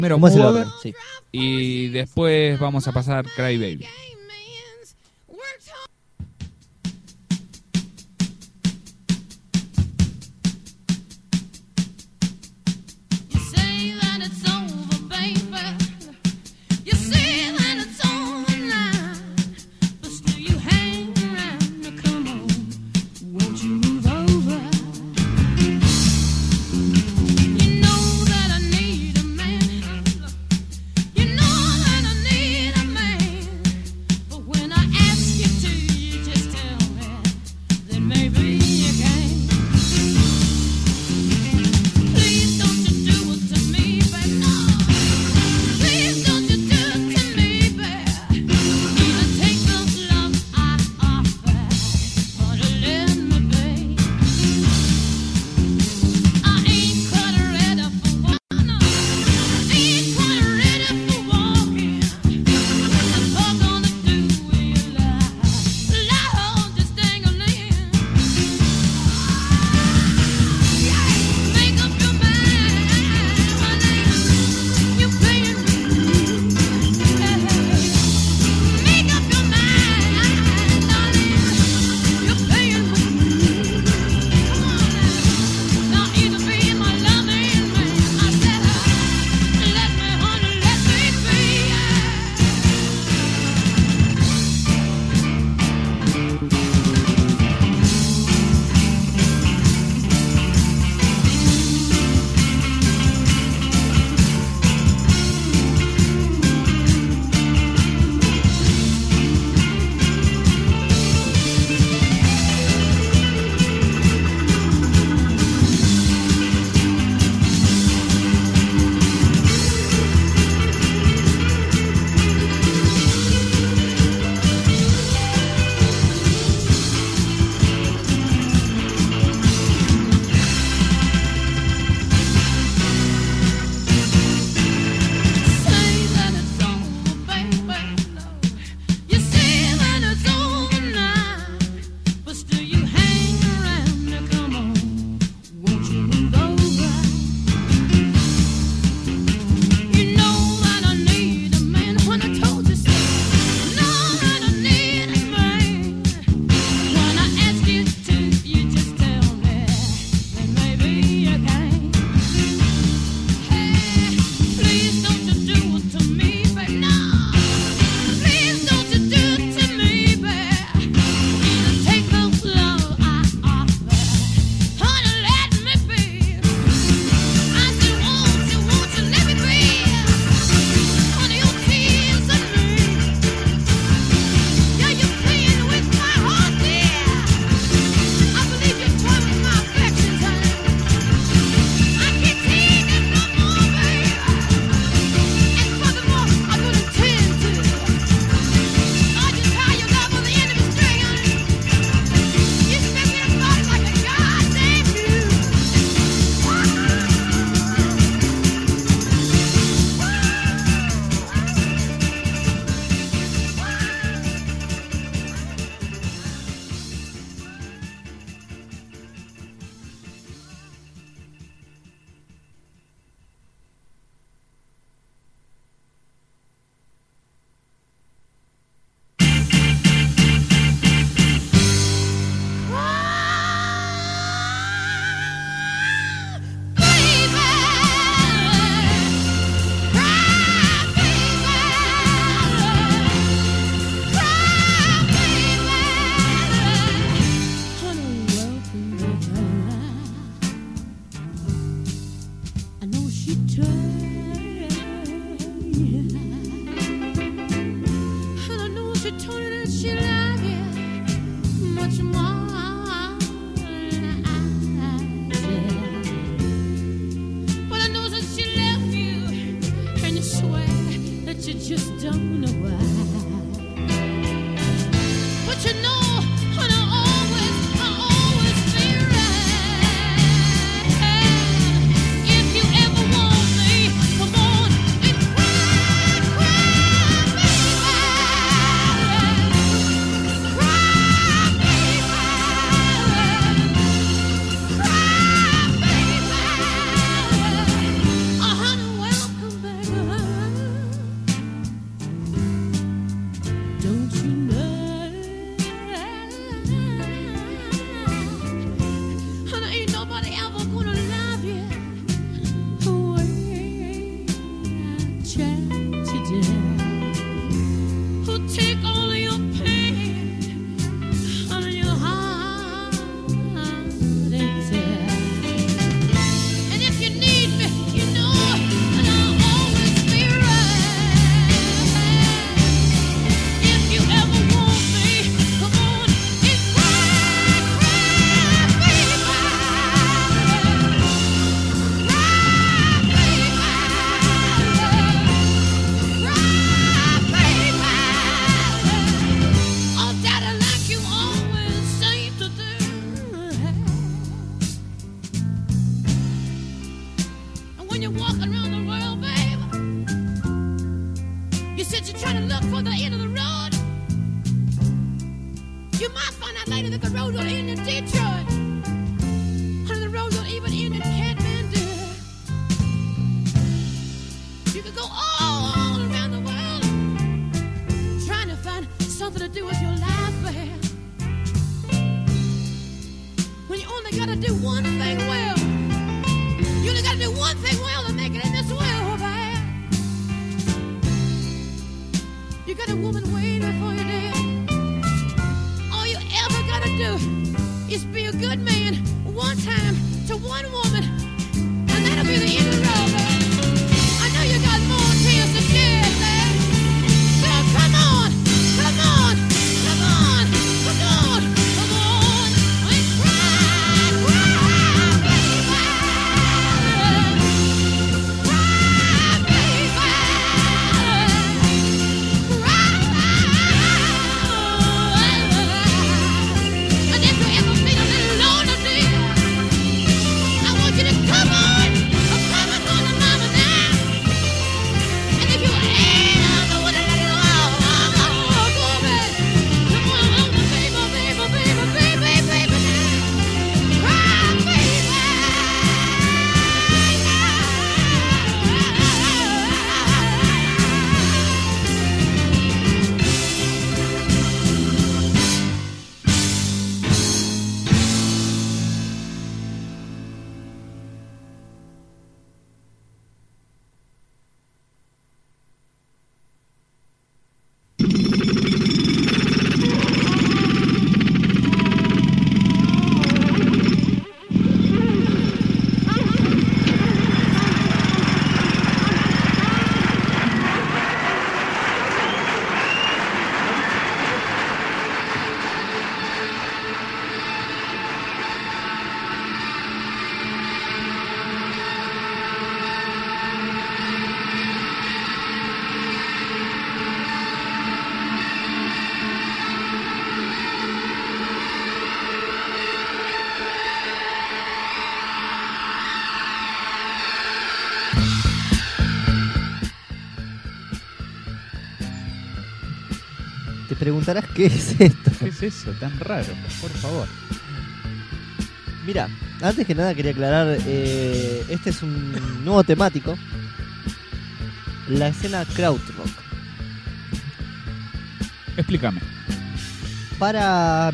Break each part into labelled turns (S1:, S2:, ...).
S1: Primero
S2: ¿Cómo es el
S1: Move
S2: orden? Sí.
S1: y después vamos a pasar Cry Baby.
S2: Since you're trying to look for the end of the road, you might find out later that the road will end in Detroit. And the road will even end in Kathmandu. You could go all around the world trying to find something to do with your life, man. When you only gotta do one thing well. You only gotta do one thing well to make it in this world, man. You got a woman waiting for you there. All you ever gotta do is be a good man one time to one woman, and that'll be the end of the road, man. I know you got more tears to shed, man. So come on, come on, come on, come on, come on, and cry, cry, baby. Cry, baby. And if you ever feel a little lonely, dear, I want you to come on to mama now. And if you ever want to let it go, baby, come on, baby, now. Cry, baby.
S3: Te preguntarás qué es esto.
S1: ¿Qué es eso tan raro? Por favor.
S3: Mira, antes que nada quería aclarar, este es un nuevo temático. La escena krautrock.
S1: Explícame.
S3: Para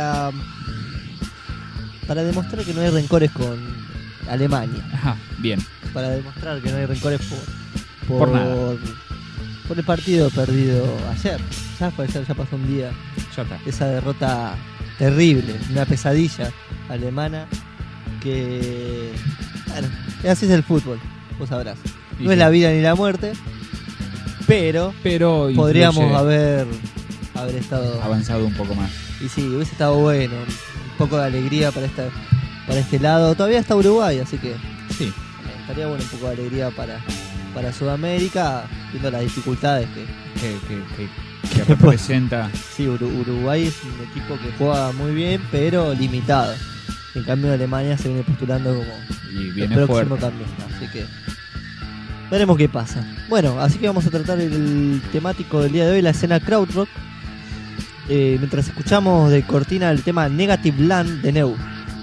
S3: demostrar que no hay rencores con Alemania.
S1: Ajá, bien.
S3: Para demostrar que no hay rencores
S1: Por nada.
S3: por el partido perdido ayer. Ya pasó un día.
S1: Ya está.
S3: Esa derrota terrible, una pesadilla alemana que... Bueno, así es el fútbol, vos sabrás. No es la vida ni la muerte, pero podríamos
S1: influye,
S3: haber estado...
S1: avanzado un poco más.
S3: Y sí, hubiese estado bueno, un poco de alegría para este lado. Todavía está Uruguay, así que
S1: Sí.
S3: estaría bueno un poco de alegría para Sudamérica, viendo las dificultades
S1: Que representa.
S3: Sí, Uruguay es un equipo que juega muy bien, pero limitado. En cambio, Alemania se viene postulando como
S1: Y
S3: el
S1: viene
S3: próximo
S1: fuerte.
S3: cambio. Así que veremos qué pasa. Bueno, así que vamos a tratar el temático del día de hoy, la escena krautrock. Mientras escuchamos de cortina el tema Negative Land de Neu.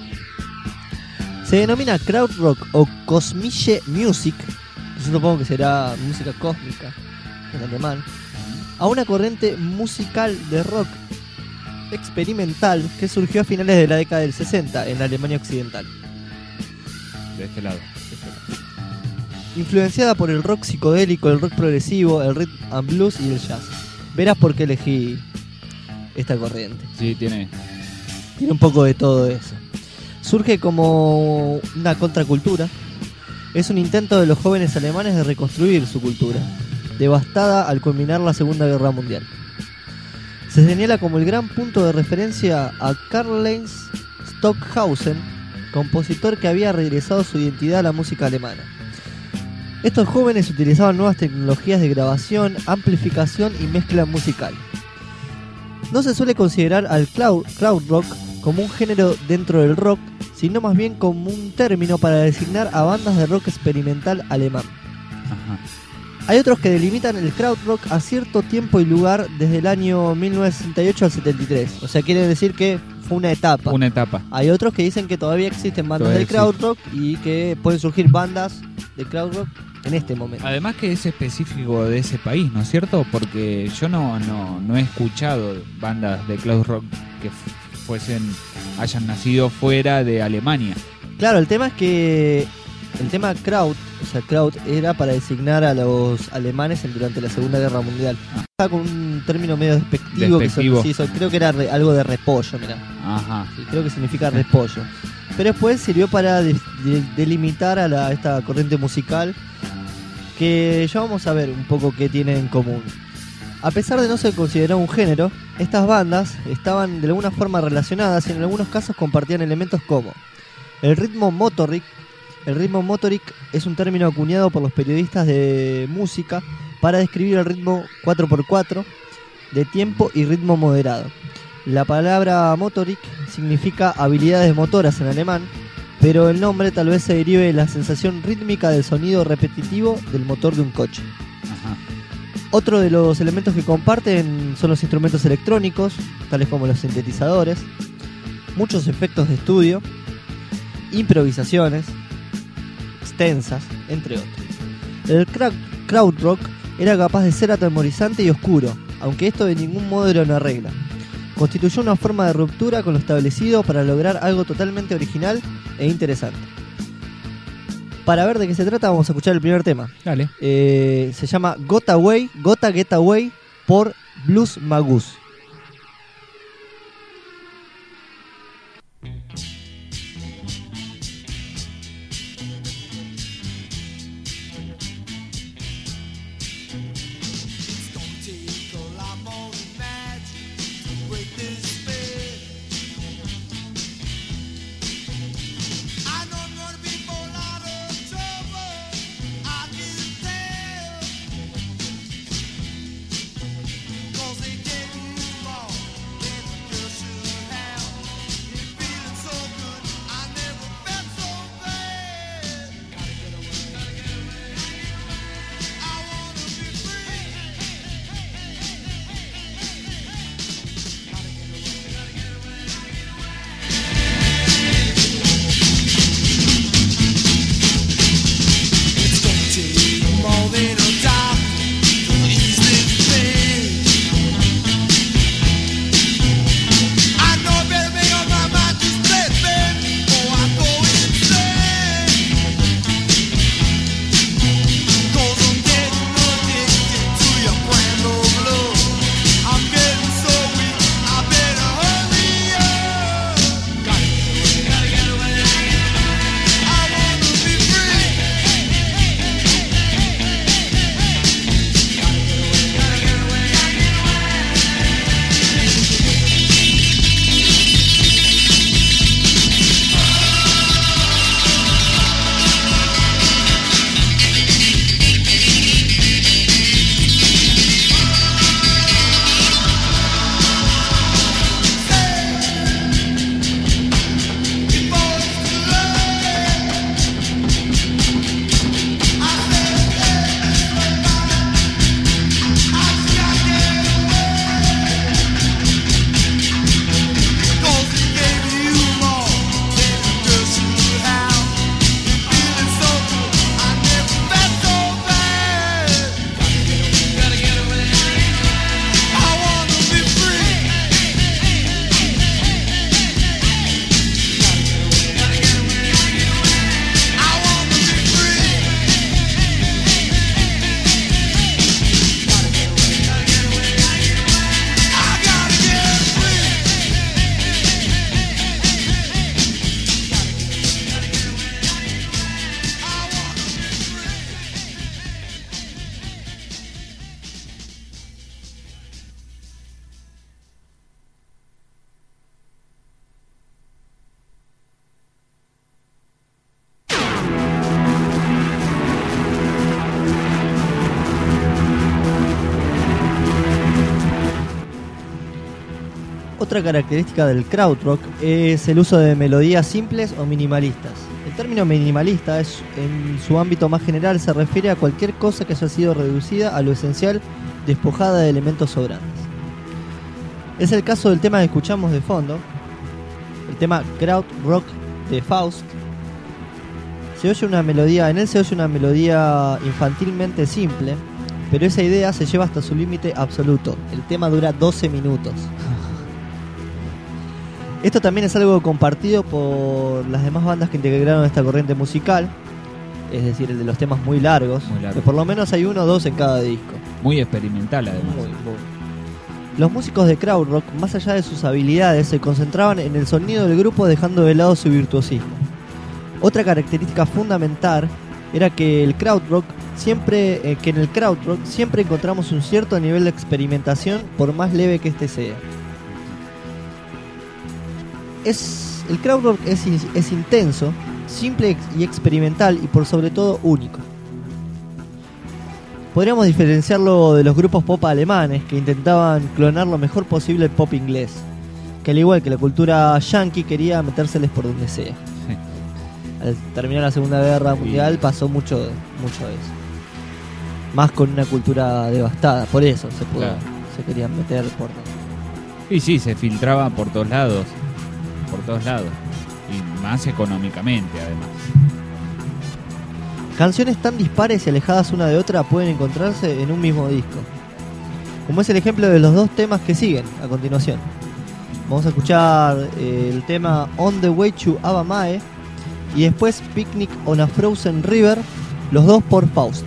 S3: Se denomina krautrock o kosmische Musik, que yo supongo que será música cósmica en alemán, a una corriente musical de rock experimental que surgió a finales de la década del 60 en la Alemania occidental,
S1: De este lado.
S3: influenciada por el rock psicodélico, el rock progresivo, el rhythm and blues y el jazz. Verás por qué elegí esta corriente.
S1: Sí, tiene.
S3: Tiene un poco de todo eso. Surge como una contracultura. Es un intento de los jóvenes alemanes de reconstruir su cultura, devastada al culminar la Segunda Guerra Mundial. Se señala como el gran punto de referencia a Karl-Heinz Stockhausen, compositor que había regresado su identidad a la música alemana. Estos jóvenes utilizaban nuevas tecnologías de grabación, amplificación y mezcla musical. No se suele considerar al krautrock como un género dentro del rock, sino más bien como un término para designar a bandas de rock experimental alemán.
S1: Ajá.
S3: Hay otros que delimitan el krautrock a cierto tiempo y lugar desde el año 1968 al 73. O sea, quiere decir que fue una etapa.
S1: Una etapa.
S3: Hay otros que dicen que todavía existen bandas
S1: Todavía
S3: del krautrock y que pueden surgir bandas de krautrock en este momento.
S1: Además que es específico de ese país, ¿no es cierto? Porque yo no he escuchado bandas de krautrock que hayan nacido fuera de Alemania.
S3: Claro, el tema es que el tema Kraut, o sea, Kraut era para designar a los alemanes durante la Segunda Guerra Mundial. Estaba con un término medio despectivo. Creo que era algo de repollo, mirá.
S1: Ajá.
S3: Sí, creo que significa repollo. Pero después sirvió para delimitar a esta corriente musical, que ya vamos a ver un poco qué tiene en común. A pesar de no ser considerado un género, estas bandas estaban de alguna forma relacionadas y en algunos casos compartían elementos como el ritmo motoric. El ritmo motoric es un término acuñado por los periodistas de música para describir el ritmo 4x4 de tiempo y ritmo moderado. La palabra motoric significa habilidades motoras en alemán, pero el nombre tal vez se derive de la sensación rítmica del sonido repetitivo del motor de un coche.
S1: Ajá.
S3: Otro de los elementos que comparten son los instrumentos electrónicos, tales como los sintetizadores, muchos efectos de estudio, improvisaciones extensas, entre otros. El krautrock era capaz de ser atemorizante y oscuro, aunque esto de ningún modo era una regla. Constituyó una forma de ruptura con lo establecido para lograr algo totalmente original e interesante. Para ver de qué se trata, vamos a escuchar el primer tema.
S1: Dale.
S3: Se llama Gotta Get Away por Blues Magus. Otra característica del krautrock es el uso de melodías simples o minimalistas. El término minimalista en su ámbito más general se refiere a cualquier cosa que haya sido reducida a lo esencial, despojada de elementos sobrantes. Es el caso del tema que escuchamos de fondo, el tema Kraut Rock de Faust. En él se oye una melodía infantilmente simple, pero esa idea se lleva hasta su límite absoluto. El tema dura 12 minutos. Esto también es algo compartido por las demás bandas que integraron esta corriente musical, es decir, el de los temas muy largos, que por lo menos hay 1 o 2 en cada disco.
S1: Muy experimental, además.
S3: Muy. Los músicos de krautrock, más allá de sus habilidades, se concentraban en el sonido del grupo, dejando de lado su virtuosismo. Otra característica fundamental era que en el krautrock siempre encontramos un cierto nivel de experimentación, por más leve que este sea. El krautrock es intenso, simple y experimental, y por sobre todo único. Podríamos diferenciarlo de los grupos pop alemanes que intentaban clonar lo mejor posible el pop inglés, que al igual que la cultura yankee quería metérseles por donde sea.
S1: Sí.
S3: Al terminar la Segunda Guerra Mundial pasó mucho de eso. Más con una cultura devastada, por eso se querían meter por...
S1: Y sí, se filtraba por todos lados. Y más económicamente, además.
S3: Canciones tan dispares y alejadas una de otra pueden encontrarse en un mismo disco, como es el ejemplo de los 2 temas que siguen a continuación. Vamos a escuchar el tema On the Way to Abamae y después Picnic on a Frozen River, los 2 por Faust.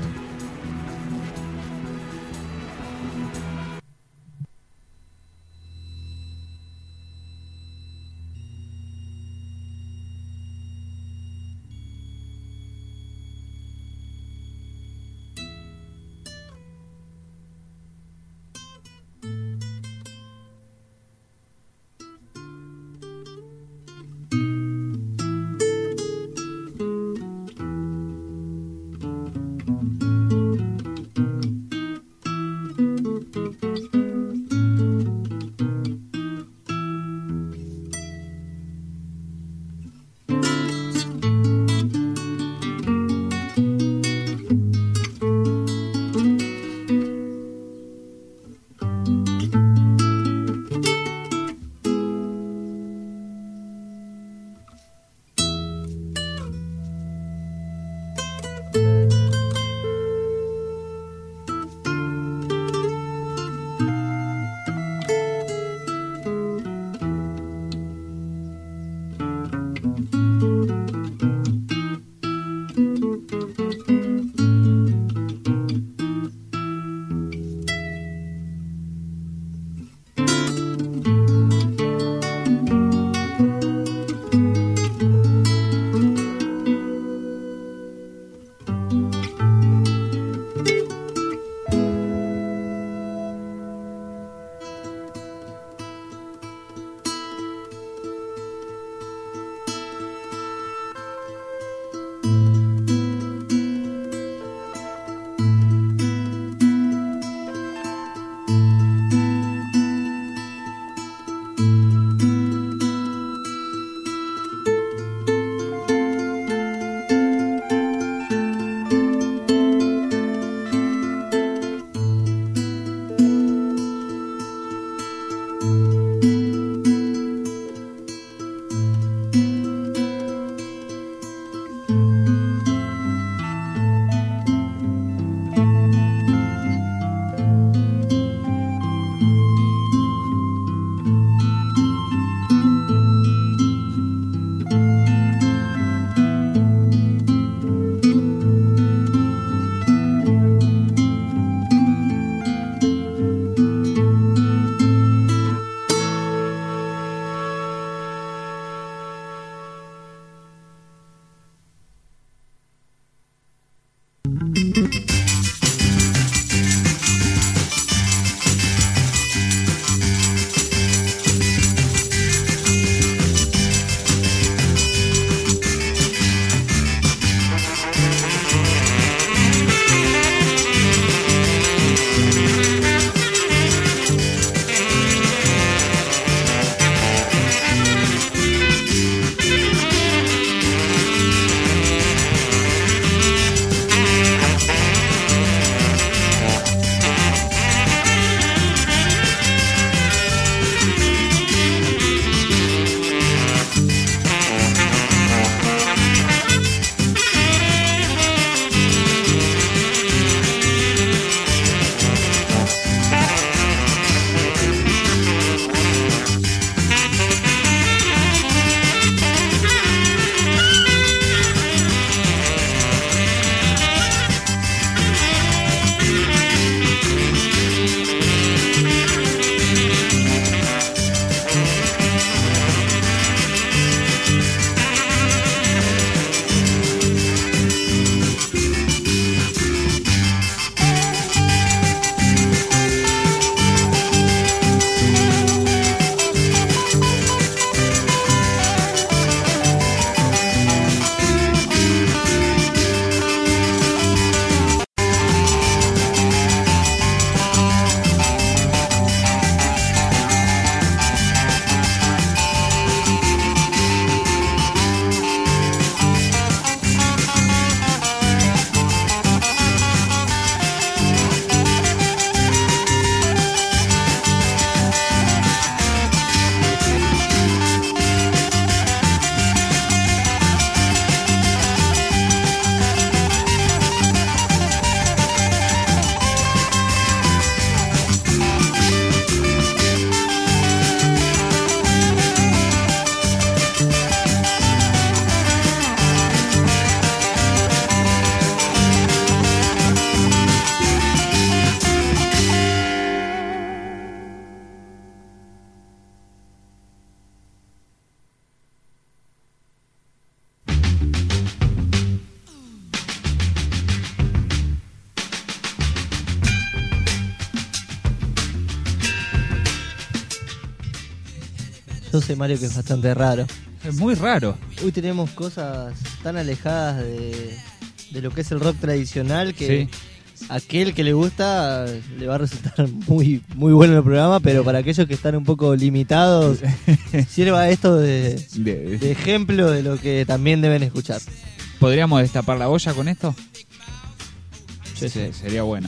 S3: Yo sé, Mario, que es bastante raro.
S1: Es muy raro.
S3: Hoy tenemos cosas tan alejadas de lo que es el rock tradicional que aquel que le gusta le va a resultar muy, muy bueno el programa, pero para aquellos que están un poco limitados, sirva esto de ejemplo de lo que también deben escuchar.
S1: ¿Podríamos destapar la olla con esto?
S3: Sí.
S1: Sería bueno.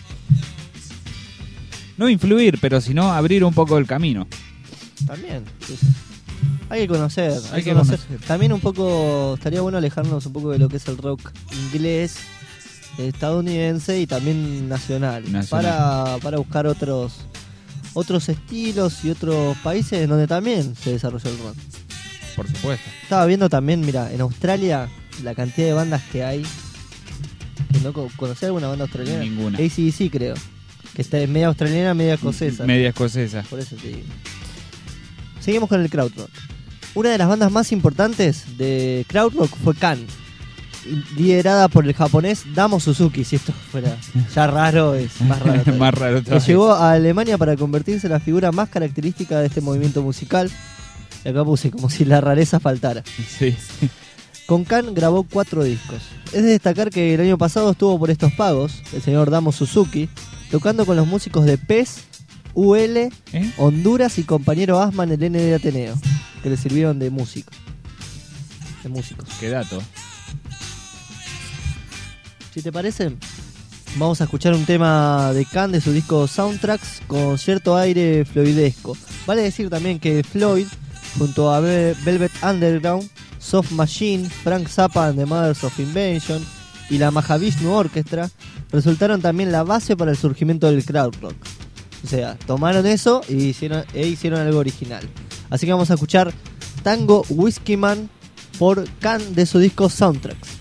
S1: No influir, pero sino abrir un poco el camino.
S3: También. Sí. Hay que conocer.
S1: Hay que conocer.
S3: También un poco, estaría bueno alejarnos un poco de lo que es el rock inglés, estadounidense y también nacional. Para buscar otros estilos y otros países donde también se desarrolla el rock.
S1: Por supuesto.
S3: Estaba viendo también, mira, en Australia la cantidad de bandas que hay. ¿No conocés alguna banda australiana?
S1: Ninguna.
S3: AC/DC creo. Que está media australiana, media escocesa.
S1: Media escocesa.
S3: Por eso te digo. Seguimos con el krautrock. Una de las bandas más importantes de krautrock fue Can, liderada por el japonés Damo Suzuki. Si esto fuera ya raro, es más raro todavía.
S1: Más raro todavía.
S3: Que llegó a Alemania para convertirse en la figura más característica de este movimiento musical. Y acá puse como si la rareza faltara.
S1: Sí.
S3: Con Can grabó 4 discos. Es de destacar que el año pasado estuvo por estos pagos el señor Damo Suzuki, tocando con los músicos de PES, UL, Honduras y compañero Asma en el ND Ateneo, que le sirvieron de músicos.
S1: Qué dato.
S3: Si te parece, vamos a escuchar un tema de Can de su disco Soundtracks con cierto aire floydesco. Vale decir también que Floyd, junto a Velvet Underground, Soft Machine, Frank Zappa and the Mothers of Invention y la Mahavishnu Orchestra resultaron también la base para el surgimiento del krautrock. O sea, tomaron eso e hicieron algo original. Así que vamos a escuchar Tango Whiskey Man por Can de su disco Soundtracks.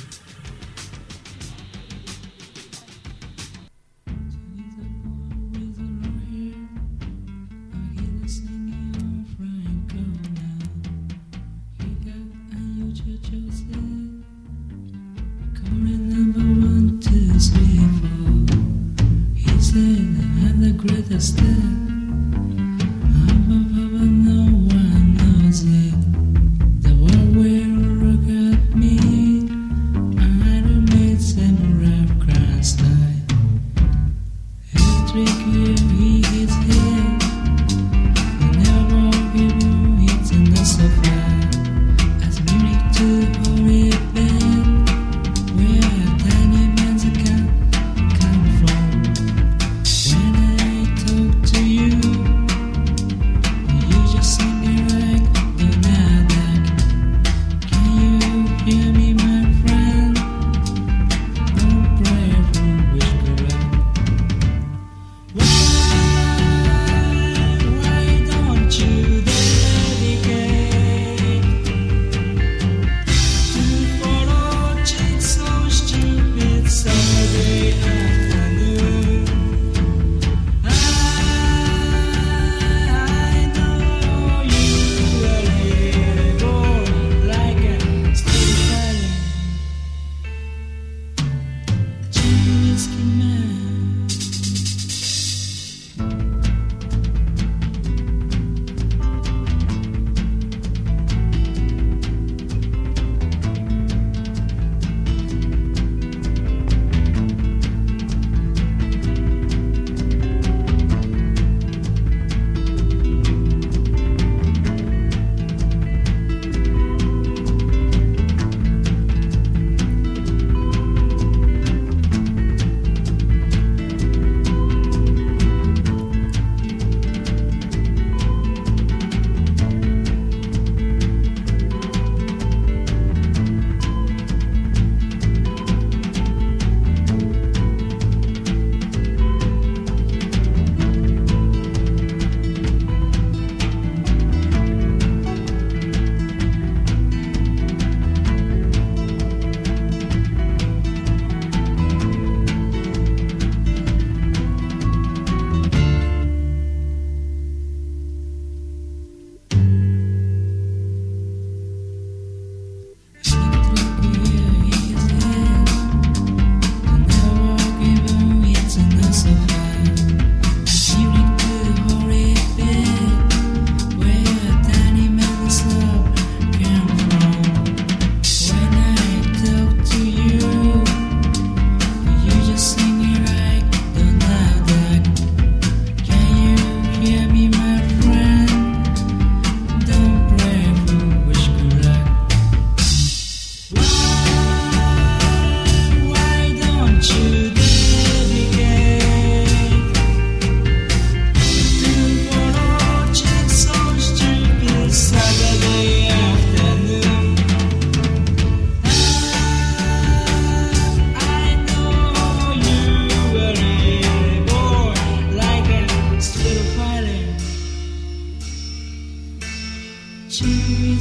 S4: Greatest step above, no one knows it. The world will look at me. I don't need some rough crown style. Electric he hits here. I never give you hits in the sofa. As music to holy band, where tiny man's can come from. When to you, you just sing me like the Nasdaq. Can you hear me, my friend? Don't pray for witchcraft. Why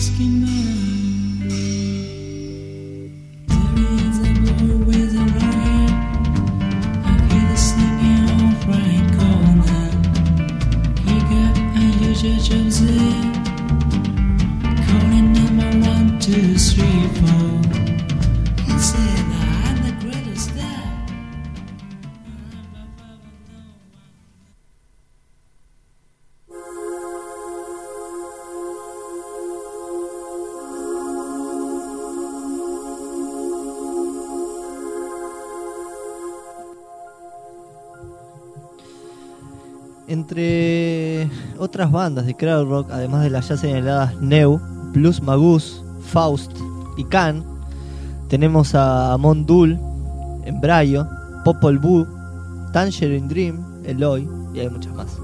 S3: Entre otras bandas de krautrock, además de las ya señaladas Neu, Blues Magus, Faust y Can, tenemos a Mondul, Embryo, Popol Vuh, Tangerine Dream, Eloy y hay muchas más.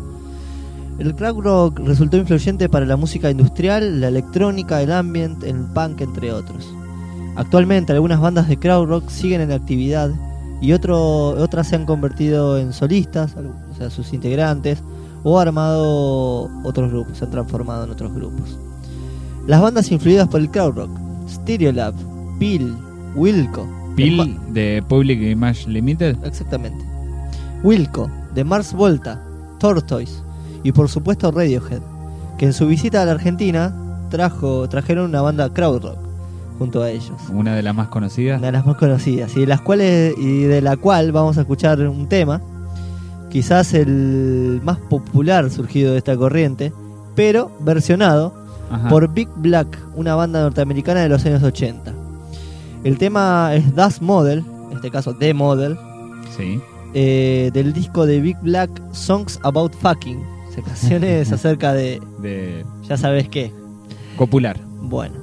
S3: El krautrock resultó influyente para la música industrial, la electrónica, el ambient, el punk, entre otros. Actualmente algunas bandas de krautrock siguen en actividad y otras se han convertido en solistas, o sea, sus integrantes, o armado otros grupos, se han transformado en otros grupos. Las bandas influidas por el krautrock: Stereolab, Peel, Wilco.
S1: Peel de Public Image Limited.
S3: Exactamente. Wilco, de Mars Volta, Tortoise y por supuesto Radiohead, que en su visita a la Argentina trajeron una banda krautrock junto a ellos.
S1: Una de las más conocidas.
S3: Una de las más conocidas y de la cual vamos a escuchar un tema, quizás el más popular surgido de esta corriente, pero versionado por Big Black, una banda norteamericana de los años 80. El tema es Das Model, en este caso The Model,
S1: sí.
S3: Del disco de Big Black, Songs About Fucking, o sea, canciones acerca de ya sabes qué.
S1: Copular.
S3: Bueno.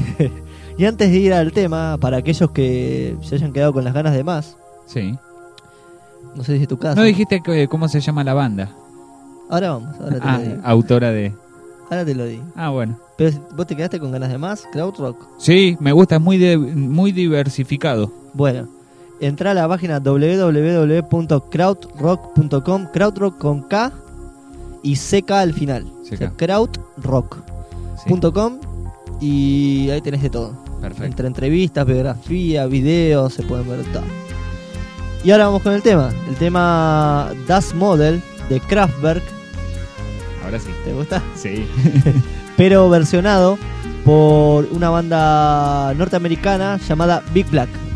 S3: Y antes de ir al tema, para aquellos que se hayan quedado con las ganas de más,
S1: sí.
S3: No sé si es tu caso.
S1: No dijiste cómo se llama la banda.
S3: Ahora vamos, ahora te lo digo.
S1: Autora de...
S3: Ahora te lo digo.
S1: Bueno.
S3: Pero vos te quedaste con ganas de más, krautrock.
S1: Sí, me gusta, es muy diversificado.
S3: Bueno, entra a la página www.krautrock.com, krautrock con K y CK al final.
S1: CK.
S3: O sea, krautrock.com y ahí tenés de todo.
S1: Perfecto.
S3: Entre entrevistas, biografía, videos, se pueden ver todo. Y ahora vamos con el tema. El tema Das Model de Kraftwerk.
S1: Ahora sí.
S3: ¿Te gusta?
S1: Sí.
S3: Pero versionado por una banda norteamericana llamada Big Black.